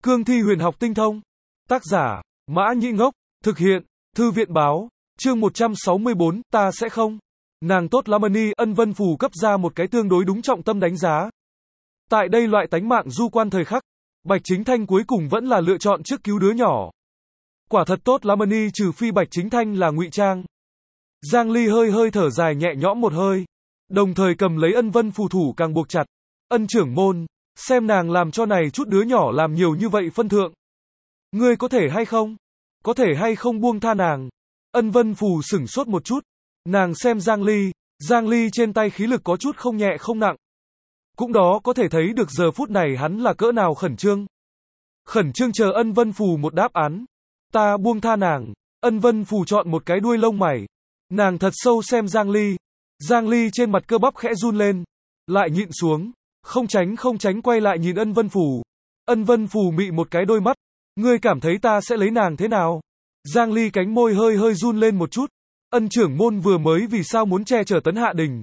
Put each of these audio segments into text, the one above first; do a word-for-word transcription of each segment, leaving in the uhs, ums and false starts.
Cương thi huyền học tinh thông. Tác giả, Mã Nhĩ Ngốc. Thực hiện, Thư viện Báo. Chương một trăm sáu mươi bốn, ta sẽ không. Nàng tốt lắm Ân Ân Vân Phù cấp ra một cái tương đối đúng trọng tâm đánh giá. Tại đây loại tánh mạng du quan thời khắc, Bạch Chính Thanh cuối cùng vẫn là lựa chọn trước cứu đứa nhỏ. Quả thật tốt lắm Ân trừ phi Bạch Chính Thanh là ngụy trang. Giang Ly hơi hơi thở dài nhẹ nhõm một hơi, đồng thời cầm lấy Ân Vân Phù thủ càng buộc chặt. Ân trưởng môn, xem nàng làm cho này chút đứa nhỏ làm nhiều như vậy phân thượng. Ngươi có thể hay không? Có thể hay không buông tha nàng? Ân Vân Phù sửng sốt một chút. Nàng xem Giang Ly, Giang Ly trên tay khí lực có chút không nhẹ không nặng. Cũng đó có thể thấy được giờ phút này hắn là cỡ nào khẩn trương. Khẩn trương chờ Ân Vân Phù một đáp án. Ta buông tha nàng. Ân Vân Phù chọn một cái đuôi lông mày. Nàng thật sâu xem Giang Ly. Giang Ly trên mặt cơ bắp khẽ run lên. Lại nhịn xuống. Không tránh không tránh quay lại nhìn Ân Vân Phù. Ân Vân Phù mị một cái đôi mắt. Ngươi cảm thấy ta sẽ lấy nàng thế nào? Giang Ly cánh môi hơi hơi run lên một chút. Ân trưởng môn vừa mới vì sao muốn che chở Tấn Hạ Đình?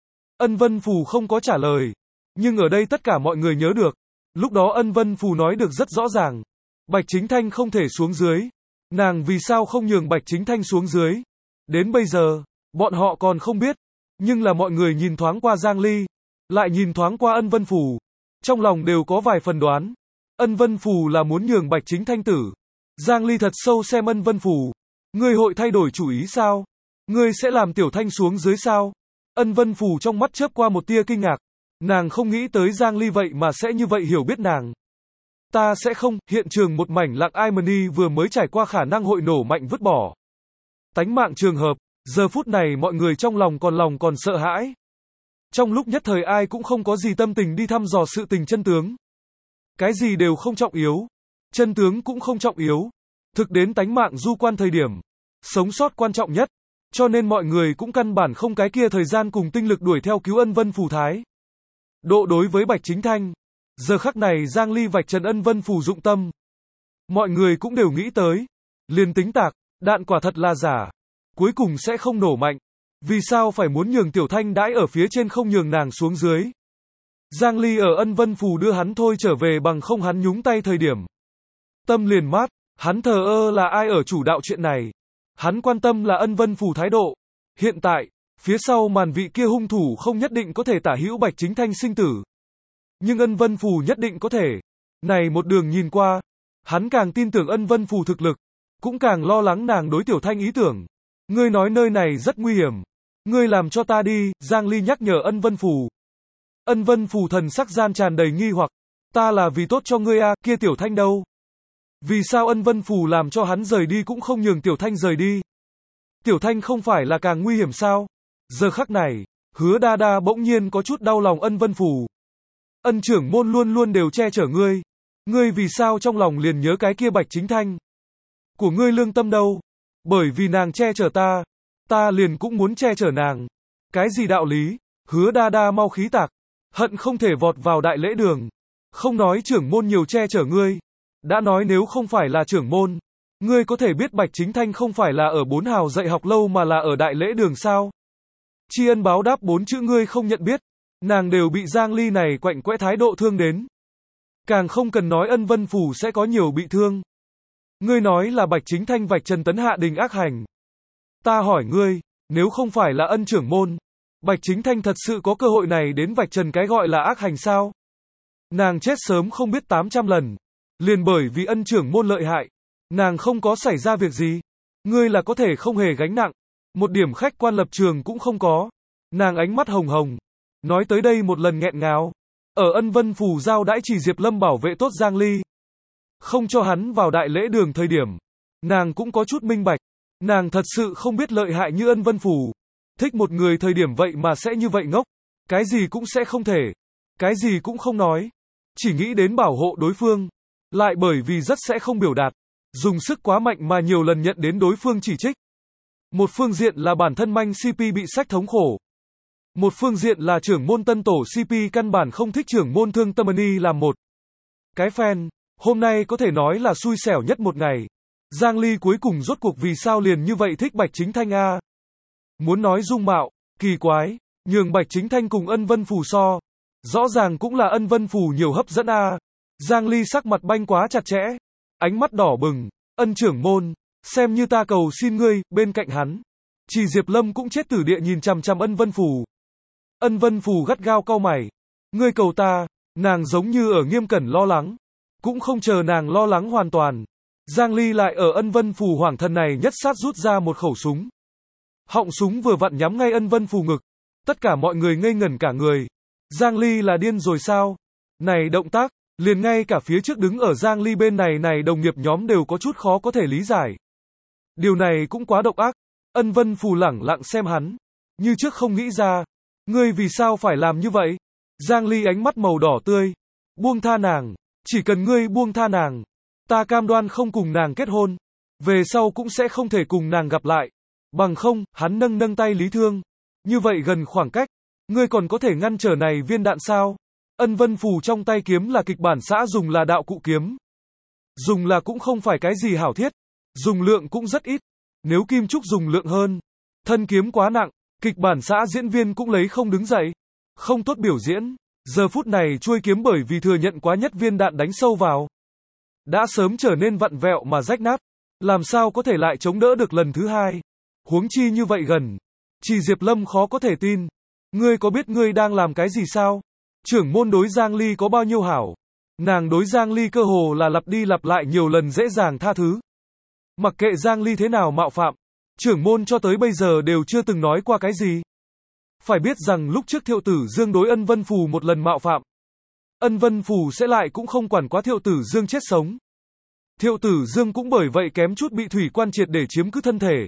Ân Vân Phù không có trả lời. Nhưng ở đây tất cả mọi người nhớ được. Lúc đó Ân Vân Phù nói được rất rõ ràng. Bạch Chính Thanh không thể xuống dưới. Nàng vì sao không nhường Bạch Chính Thanh xuống dưới? Đến bây giờ, bọn họ còn không biết. Nhưng là mọi người nhìn thoáng qua Giang Ly. Lại nhìn thoáng qua Ân Vân Phù. Trong lòng đều có vài phần đoán. Ân Vân Phù là muốn nhường Bạch Chính Thanh tử. Giang Ly thật sâu xem Ân Vân Phù. Ngươi hội thay đổi chủ ý sao? Ngươi sẽ làm Tiểu Thanh xuống dưới sao? Ân Vân Phù trong mắt chớp qua một tia kinh ngạc. Nàng không nghĩ tới Giang Ly vậy mà sẽ như vậy hiểu biết nàng. Ta sẽ không. Hiện trường một mảnh lặng ai Mani vừa mới trải qua khả năng hội nổ mạnh vứt bỏ. Tánh mạng trường hợp. Giờ phút này mọi người trong lòng còn lòng còn sợ hãi. Trong lúc nhất thời ai cũng không có gì tâm tình đi thăm dò sự tình chân tướng. Cái gì đều không trọng yếu. Chân tướng cũng không trọng yếu. Thực đến tánh mạng du quan thời điểm. Sống sót quan trọng nhất. Cho nên mọi người cũng căn bản không cái kia thời gian cùng tinh lực đuổi theo cứu Ân Vân Phù thái. Độ đối với Bạch Chính Thanh. Giờ khắc này Giang Ly vạch trần Ân Vân Phù dụng tâm. Mọi người cũng đều nghĩ tới. Liền tính tạc, đạn quả thật là giả. Cuối cùng sẽ không nổ mạnh. Vì sao phải muốn nhường Tiểu Thanh đãi ở phía trên không nhường nàng xuống dưới? Giang Ly ở Ân Vân Phù đưa hắn thôi trở về bằng không hắn nhúng tay thời điểm. Tâm liền mát, hắn thờ ơ là ai ở chủ đạo chuyện này. Hắn quan tâm là Ân Vân Phù thái độ. Hiện tại, phía sau màn vị kia hung thủ không nhất định có thể tả hữu Bạch Chính Thanh sinh tử. Nhưng Ân Vân Phù nhất định có thể. Này một đường nhìn qua, hắn càng tin tưởng Ân Vân Phù thực lực, cũng càng lo lắng nàng đối Tiểu Thanh ý tưởng. Ngươi nói nơi này rất nguy hiểm. Ngươi làm cho ta đi, Giang Ly nhắc nhở Ân Vân Phù. Ân Vân Phù thần sắc gian tràn đầy nghi hoặc. Ta là vì tốt cho ngươi a, à, kia Tiểu Thanh đâu? Vì sao Ân Vân Phù làm cho hắn rời đi cũng không nhường Tiểu Thanh rời đi? Tiểu Thanh không phải là càng nguy hiểm sao? Giờ khắc này, Hứa Đa Đa bỗng nhiên có chút đau lòng Ân Vân Phù. Ân trưởng môn luôn luôn đều che chở ngươi. Ngươi vì sao trong lòng liền nhớ cái kia Bạch Chính Thanh? Của ngươi lương tâm đâu? Bởi vì nàng che chở ta. Ta liền cũng muốn che chở nàng. Cái gì đạo lý? Hứa Đa Đa mau khí tạc. Hận không thể vọt vào đại lễ đường. Không nói trưởng môn nhiều che chở ngươi. Đã nói nếu không phải là trưởng môn. Ngươi có thể biết Bạch Chính Thanh không phải là ở bốn hào dạy học lâu mà là ở đại lễ đường sao? Tri ân báo đáp bốn chữ ngươi không nhận biết. Nàng đều bị Giang Ly này quạnh quẽ thái độ thương đến. Càng không cần nói Ân Vân Phù sẽ có nhiều bị thương. Ngươi nói là Bạch Chính Thanh vạch trần Tấn Hạ Đình ác hành. Ta hỏi ngươi, nếu không phải là Ân trưởng môn, Bạch Chính Thanh thật sự có cơ hội này đến vạch trần cái gọi là ác hành sao? Nàng chết sớm không biết tám trăm lần. Liền bởi vì Ân trưởng môn lợi hại. Nàng không có xảy ra việc gì. Ngươi là có thể không hề gánh nặng. Một điểm khách quan lập trường cũng không có. Nàng ánh mắt hồng hồng. Nói tới đây một lần nghẹn ngào. Ở Ân Vân Phù giao đãi chỉ Diệp Lâm bảo vệ tốt Giang Ly. Không cho hắn vào đại lễ đường thời điểm. Nàng cũng có chút minh bạch. Nàng thật sự không biết lợi hại như Ân Vân Phù. Thích một người thời điểm vậy mà sẽ như vậy ngốc. Cái gì cũng sẽ không thể. Cái gì cũng không nói. Chỉ nghĩ đến bảo hộ đối phương. Lại bởi vì rất sẽ không biểu đạt. Dùng sức quá mạnh mà nhiều lần nhận đến đối phương chỉ trích. Một phương diện là bản thân manh xê pê bị sách thống khổ. Một phương diện là trưởng môn tân tổ xê pê căn bản không thích trưởng môn Thương Tâm Ân làm một. Cái fan, hôm nay có thể nói là xui xẻo nhất một ngày. Giang Ly cuối cùng rốt cuộc vì sao liền như vậy thích Bạch Chính Thanh a? Muốn nói dung mạo, kỳ quái, nhường Bạch Chính Thanh cùng Ân Vân Phù so. Rõ ràng cũng là Ân Vân Phù nhiều hấp dẫn a. Giang Ly sắc mặt banh quá chặt chẽ, ánh mắt đỏ bừng, ân trưởng môn, xem như ta cầu xin ngươi, bên cạnh hắn. Chỉ Diệp Lâm cũng chết tử địa nhìn chằm chằm Ân Vân Phù. Ân Vân Phù gắt gao cau mày, ngươi cầu ta, nàng giống như ở nghiêm cẩn lo lắng. Cũng không chờ nàng lo lắng hoàn toàn. Giang Ly lại ở Ân Vân Phù hoàng thần này nhất sát rút ra một khẩu súng. Họng súng vừa vặn nhắm ngay Ân Vân Phù ngực. Tất cả mọi người ngây ngẩn cả người. Giang Ly là điên rồi sao? Này động tác, liền ngay cả phía trước đứng ở Giang Ly bên này này đồng nghiệp nhóm đều có chút khó có thể lý giải. Điều này cũng quá độc ác. Ân Vân Phù lẳng lặng xem hắn, như trước không nghĩ ra. Ngươi vì sao phải làm như vậy? Giang Ly ánh mắt màu đỏ tươi. Buông tha nàng. Chỉ cần ngươi buông tha nàng, ta cam đoan không cùng nàng kết hôn. Về sau cũng sẽ không thể cùng nàng gặp lại. Bằng không, hắn nâng nâng tay Lý Thương. Như vậy gần khoảng cách, ngươi còn có thể ngăn trở này viên đạn sao? Ân Vân Phù trong tay kiếm là kịch bản xã dùng là đạo cụ kiếm. Dùng là cũng không phải cái gì hảo thiết. Dùng lượng cũng rất ít. Nếu Kim Trúc dùng lượng hơn, thân kiếm quá nặng, kịch bản xã diễn viên cũng lấy không đứng dậy. Không tốt biểu diễn. Giờ phút này chuôi kiếm bởi vì thừa nhận quá nhất viên đạn đánh sâu vào, đã sớm trở nên vặn vẹo mà rách nát. Làm sao có thể lại chống đỡ được lần thứ hai? Huống chi như vậy gần. Chỉ Diệp Lâm khó có thể tin. Ngươi có biết ngươi đang làm cái gì sao? Trưởng môn đối Giang Ly có bao nhiêu hảo? Nàng đối Giang Ly cơ hồ là lặp đi lặp lại nhiều lần dễ dàng tha thứ. Mặc kệ Giang Ly thế nào mạo phạm, trưởng môn cho tới bây giờ đều chưa từng nói qua cái gì. Phải biết rằng lúc trước Thiệu Tử Dương đối Ân Vân Phù một lần mạo phạm, Ân Vân Phù sẽ lại cũng không quản quá Thiệu Tử Dương chết sống. Thiệu Tử Dương cũng bởi vậy kém chút bị thủy quan triệt để chiếm cứ thân thể.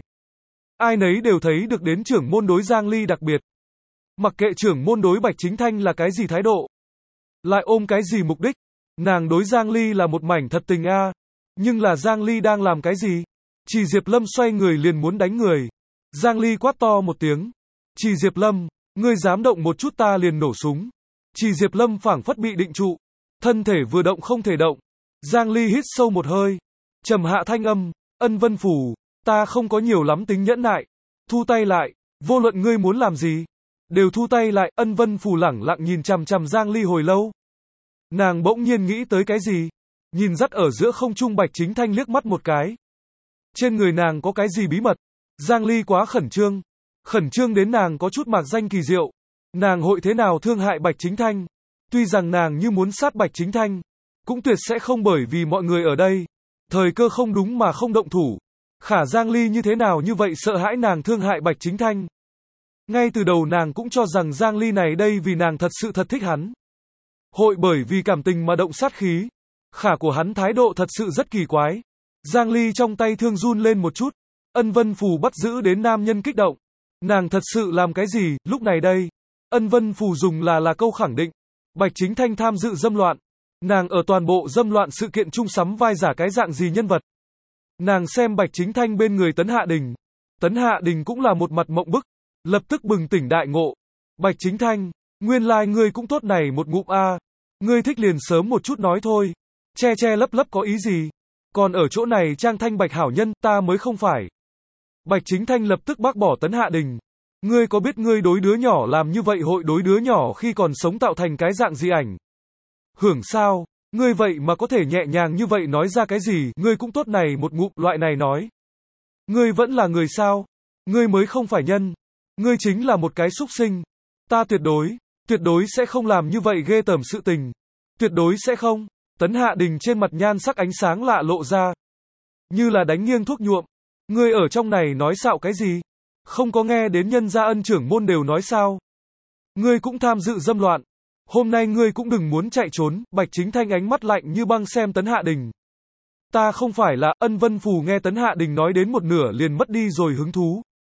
Ai nấy đều thấy được đến trưởng môn đối Giang Ly đặc biệt. Mặc kệ trưởng môn đối Bạch Chính Thanh là cái gì thái độ, lại ôm cái gì mục đích, nàng đối Giang Ly là một mảnh thật tình a. Nhưng là Giang Ly đang làm cái gì? Chỉ Diệp Lâm xoay người liền muốn đánh người. Giang Ly quát to một tiếng. Chỉ Diệp Lâm, ngươi dám động một chút ta liền nổ súng. Chỉ Diệp Lâm phảng phất bị định trụ, thân thể vừa động không thể động. Giang Ly hít sâu một hơi, trầm hạ thanh âm, Ân Vân Phù, ta không có nhiều lắm tính nhẫn nại, thu tay lại, vô luận ngươi muốn làm gì, đều thu tay lại. Ân Vân Phù lẳng lặng nhìn chằm chằm Giang Ly hồi lâu. Nàng bỗng nhiên nghĩ tới cái gì, nhìn dắt ở giữa không trung Bạch Chính Thanh liếc mắt một cái. Trên người nàng có cái gì bí mật? Giang Ly quá khẩn trương, khẩn trương đến nàng có chút mạc danh kỳ diệu. Nàng hội thế nào thương hại Bạch Chính Thanh? Tuy rằng nàng như muốn sát Bạch Chính Thanh, cũng tuyệt sẽ không bởi vì mọi người ở đây, thời cơ không đúng mà không động thủ. Khả Giang Ly như thế nào như vậy sợ hãi nàng thương hại Bạch Chính Thanh? Ngay từ đầu nàng cũng cho rằng Giang Ly này đây vì nàng thật sự thật thích hắn, hội bởi vì cảm tình mà động sát khí. Khả của hắn thái độ thật sự rất kỳ quái. Giang Ly trong tay thương run lên một chút. Ân Vân Phù bắt giữ đến nam nhân kích động. Nàng thật sự làm cái gì? Lúc này đây, Ân Vân Phù dùng là là câu khẳng định. Bạch Chính Thanh tham dự dâm loạn. Nàng ở toàn bộ dâm loạn sự kiện chung sắm vai giả cái dạng gì nhân vật. Nàng xem Bạch Chính Thanh bên người Tấn Hạ Đình. Tấn Hạ Đình cũng là một mặt mộng bức, lập tức bừng tỉnh đại ngộ. Bạch Chính Thanh, nguyên lai like ngươi cũng tốt này một ngụm a. Ngươi thích liền sớm một chút nói thôi. Che che lấp lấp có ý gì? Còn ở chỗ này trang thanh bạch hảo nhân, ta mới không phải. Bạch Chính Thanh lập tức bác bỏ Tấn Hạ Đình. Ngươi có biết ngươi đối đứa nhỏ làm như vậy hội đối đứa nhỏ khi còn sống tạo thành cái dạng gì ảnh? Hưởng sao? Ngươi vậy mà có thể nhẹ nhàng như vậy nói ra cái gì? Ngươi cũng tốt này một ngụm loại này nói. Ngươi vẫn là người sao? Ngươi mới không phải nhân. Ngươi chính là một cái súc sinh. Ta tuyệt đối, tuyệt đối sẽ không làm như vậy ghê tởm sự tình. Tuyệt đối sẽ không. Tấn Hạ Đình trên mặt nhan sắc ánh sáng lạ lộ ra, như là đánh nghiêng thuốc nhuộm. Ngươi ở trong này nói xạo cái gì? Không có nghe đến nhân gia Ân trưởng môn đều nói sao? Ngươi cũng tham dự dâm loạn. Hôm nay ngươi cũng đừng muốn chạy trốn. Bạch Chính Thanh ánh mắt lạnh như băng xem Tấn Hạ Đình. Ta không phải là. Ân Vân Phù nghe Tấn Hạ Đình nói đến một nửa liền mất đi rồi hứng thú.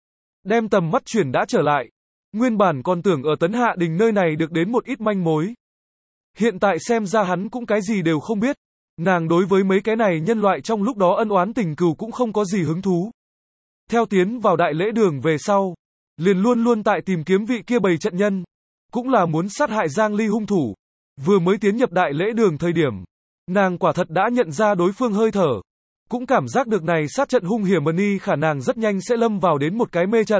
Đem tầm mắt chuyển đã trở lại. Nguyên bản còn tưởng ở Tấn Hạ Đình nơi này được đến một ít manh mối. Hiện tại xem ra hắn cũng cái gì đều không biết. Nàng đối với mấy cái này nhân loại trong lúc đó ân oán tình cừu cũng không có gì hứng thú. Theo tiến vào đại lễ đường về sau, liền luôn luôn tại tìm kiếm vị kia bầy trận nhân, cũng là muốn sát hại Giang Ly hung thủ. Vừa mới tiến nhập đại lễ đường thời điểm, nàng quả thật đã nhận ra đối phương hơi thở, cũng cảm giác được này sát trận hung hiểm ni khả năng rất nhanh sẽ lâm vào đến một cái mê trận.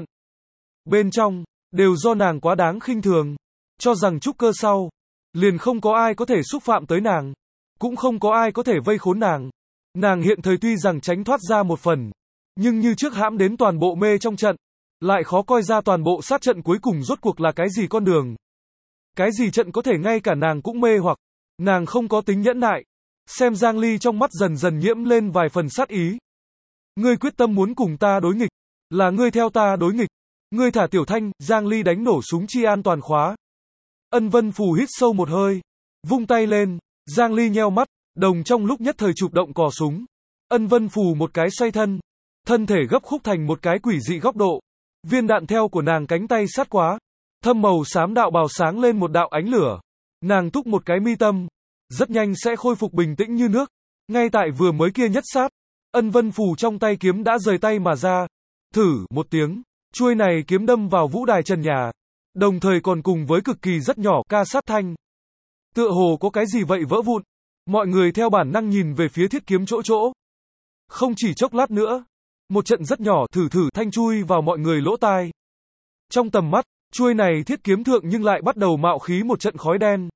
Bên trong, đều do nàng quá đáng khinh thường, cho rằng trúc cơ sau, liền không có ai có thể xúc phạm tới nàng. cũng không có ai có thể vây khốn nàng. Nàng hiện thời tuy rằng tránh thoát ra một phần, nhưng như trước hãm đến toàn bộ mê trong trận, lại khó coi ra toàn bộ sát trận cuối cùng rốt cuộc là cái gì con đường. Cái gì trận có thể ngay cả nàng cũng mê hoặc, nàng không có tính nhẫn nại. Xem Giang Ly trong mắt dần dần nhiễm lên vài phần sát ý. Ngươi quyết tâm muốn cùng ta đối nghịch, là ngươi theo ta đối nghịch. Ngươi thả Tiểu Thanh, Giang Ly đánh nổ súng chi an toàn khóa. Ân Vân Phù hít sâu một hơi, vung tay lên, Giang Ly nheo mắt, đồng trong lúc nhất thời chụp động cò súng. Ân Vân Phù một cái xoay thân, thân thể gấp khúc thành một cái quỷ dị góc độ. Viên đạn theo của nàng cánh tay sát quá, thâm màu xám đạo bào sáng lên một đạo ánh lửa. Nàng túc một cái mi tâm, rất nhanh sẽ khôi phục bình tĩnh như nước. Ngay tại vừa mới kia nhất sát, Ân Vân Phù trong tay kiếm đã rời tay mà ra. Thử một tiếng, chuôi này kiếm đâm vào vũ đài trần nhà, đồng thời còn cùng với cực kỳ rất nhỏ ca sát thanh. Tựa hồ có cái gì vậy vỡ vụn. Mọi người theo bản năng nhìn về phía thiết kiếm chỗ chỗ. Không chỉ chốc lát nữa, một trận rất nhỏ thử thử thanh chui vào mọi người lỗ tai. Trong tầm mắt, chuôi này thiết kiếm thượng nhưng lại bắt đầu mạo khí một trận khói đen.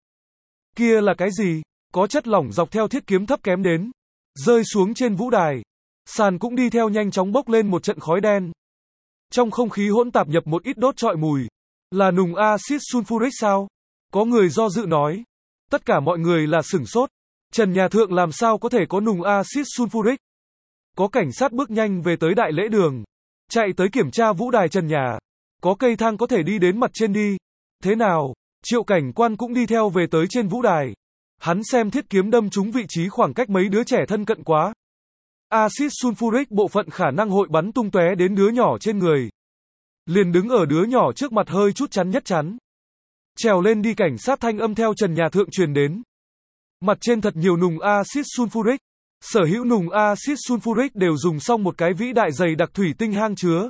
Kia là cái gì? Có chất lỏng dọc theo thiết kiếm thấp kém đến, rơi xuống trên vũ đài. Sàn cũng đi theo nhanh chóng bốc lên một trận khói đen. Trong không khí hỗn tạp nhập một ít đốt trọi mùi. Là nùng axit sulfuric sao? Có người do dự nói. Tất cả mọi người là sửng sốt. Trần nhà thượng làm sao có thể có nùng axit sulfuric? Có cảnh sát bước nhanh về tới đại lễ đường, chạy tới kiểm tra vũ đài trần nhà. Có cây thang có thể đi đến mặt trên đi. Thế nào? Triệu cảnh quan cũng đi theo về tới trên vũ đài. Hắn xem thiết kiếm đâm trúng vị trí khoảng cách mấy đứa trẻ thân cận quá. Axit sulfuric bộ phận khả năng hội bắn tung tóe đến đứa nhỏ trên người. Liền đứng ở đứa nhỏ trước mặt hơi chút chắn nhất chắn. Trèo lên đi, cảnh sát thanh âm theo trần nhà thượng truyền đến. Mặt trên thật nhiều nùng axit sulfuric. Sở hữu nùng axit sulfuric đều dùng xong một cái vĩ đại dày đặc thủy tinh hang chứa.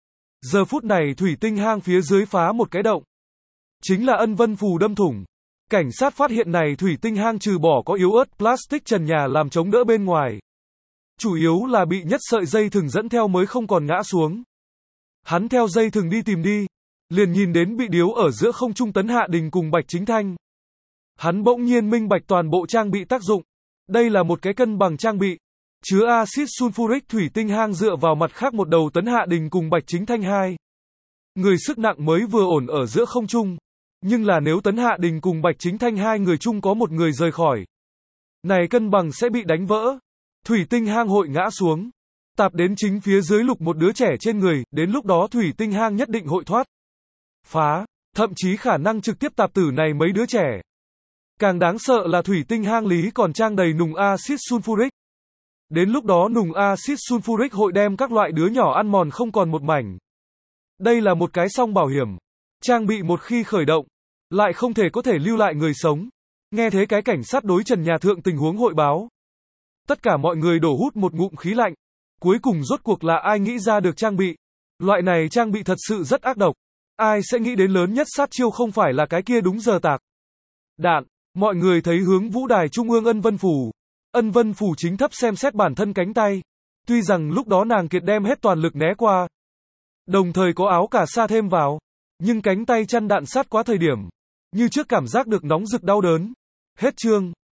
Giờ phút này thủy tinh hang phía dưới phá một cái động. Chính là Ân Vân Phù đâm thủng. Cảnh sát phát hiện này thủy tinh hang trừ bỏ có yếu ớt plastic trần nhà làm chống đỡ bên ngoài, chủ yếu là bị nhất sợi dây thừng dẫn theo mới không còn ngã xuống. Hắn theo dây thừng đi tìm đi, liền nhìn đến bị điếu ở giữa không trung Tấn Hạ Đình cùng Bạch Chính Thanh. Hắn bỗng nhiên minh bạch toàn bộ trang bị tác dụng. Đây là một cái cân bằng trang bị, chứa axit sulfuric thủy tinh hang dựa vào mặt khác một đầu Tấn Hạ Đình cùng Bạch Chính Thanh hai người sức nặng mới vừa ổn ở giữa không trung. Nhưng là nếu Tấn Hạ Đình cùng Bạch Chính Thanh hai người chung có một người rời khỏi, này cân bằng sẽ bị đánh vỡ. Thủy tinh hang hội ngã xuống, tạp đến chính phía dưới lục một đứa trẻ trên người, đến lúc đó thủy tinh hang nhất định hội thoát phá, thậm chí khả năng trực tiếp tạp tử này mấy đứa trẻ. Càng đáng sợ là thủy tinh hang lý còn trang đầy nùng axit sulfuric. Đến lúc đó nùng axit sulfuric hội đem các loại đứa nhỏ ăn mòn không còn một mảnh. Đây là một cái song bảo hiểm. Trang bị một khi khởi động, lại không thể có thể lưu lại người sống. Nghe thế cái cảnh sát đối trần nhà thượng tình huống hội báo. Tất cả mọi người đổ hút một ngụm khí lạnh. Cuối cùng rốt cuộc là ai nghĩ ra được trang bị. Loại này trang bị thật sự rất ác độc. Ai sẽ nghĩ đến lớn nhất sát chiêu không phải là cái kia đúng giờ tạc đạn. Mọi người thấy hướng vũ đài trung ương Ân Vân Phù. Ân Vân Phù chính thấp xem xét bản thân cánh tay. Tuy rằng lúc đó nàng kiệt đem hết toàn lực né qua, đồng thời có áo cà sa thêm vào, nhưng cánh tay chăn đạn sát quá thời điểm, như trước cảm giác được nóng rực đau đớn. Hết chương.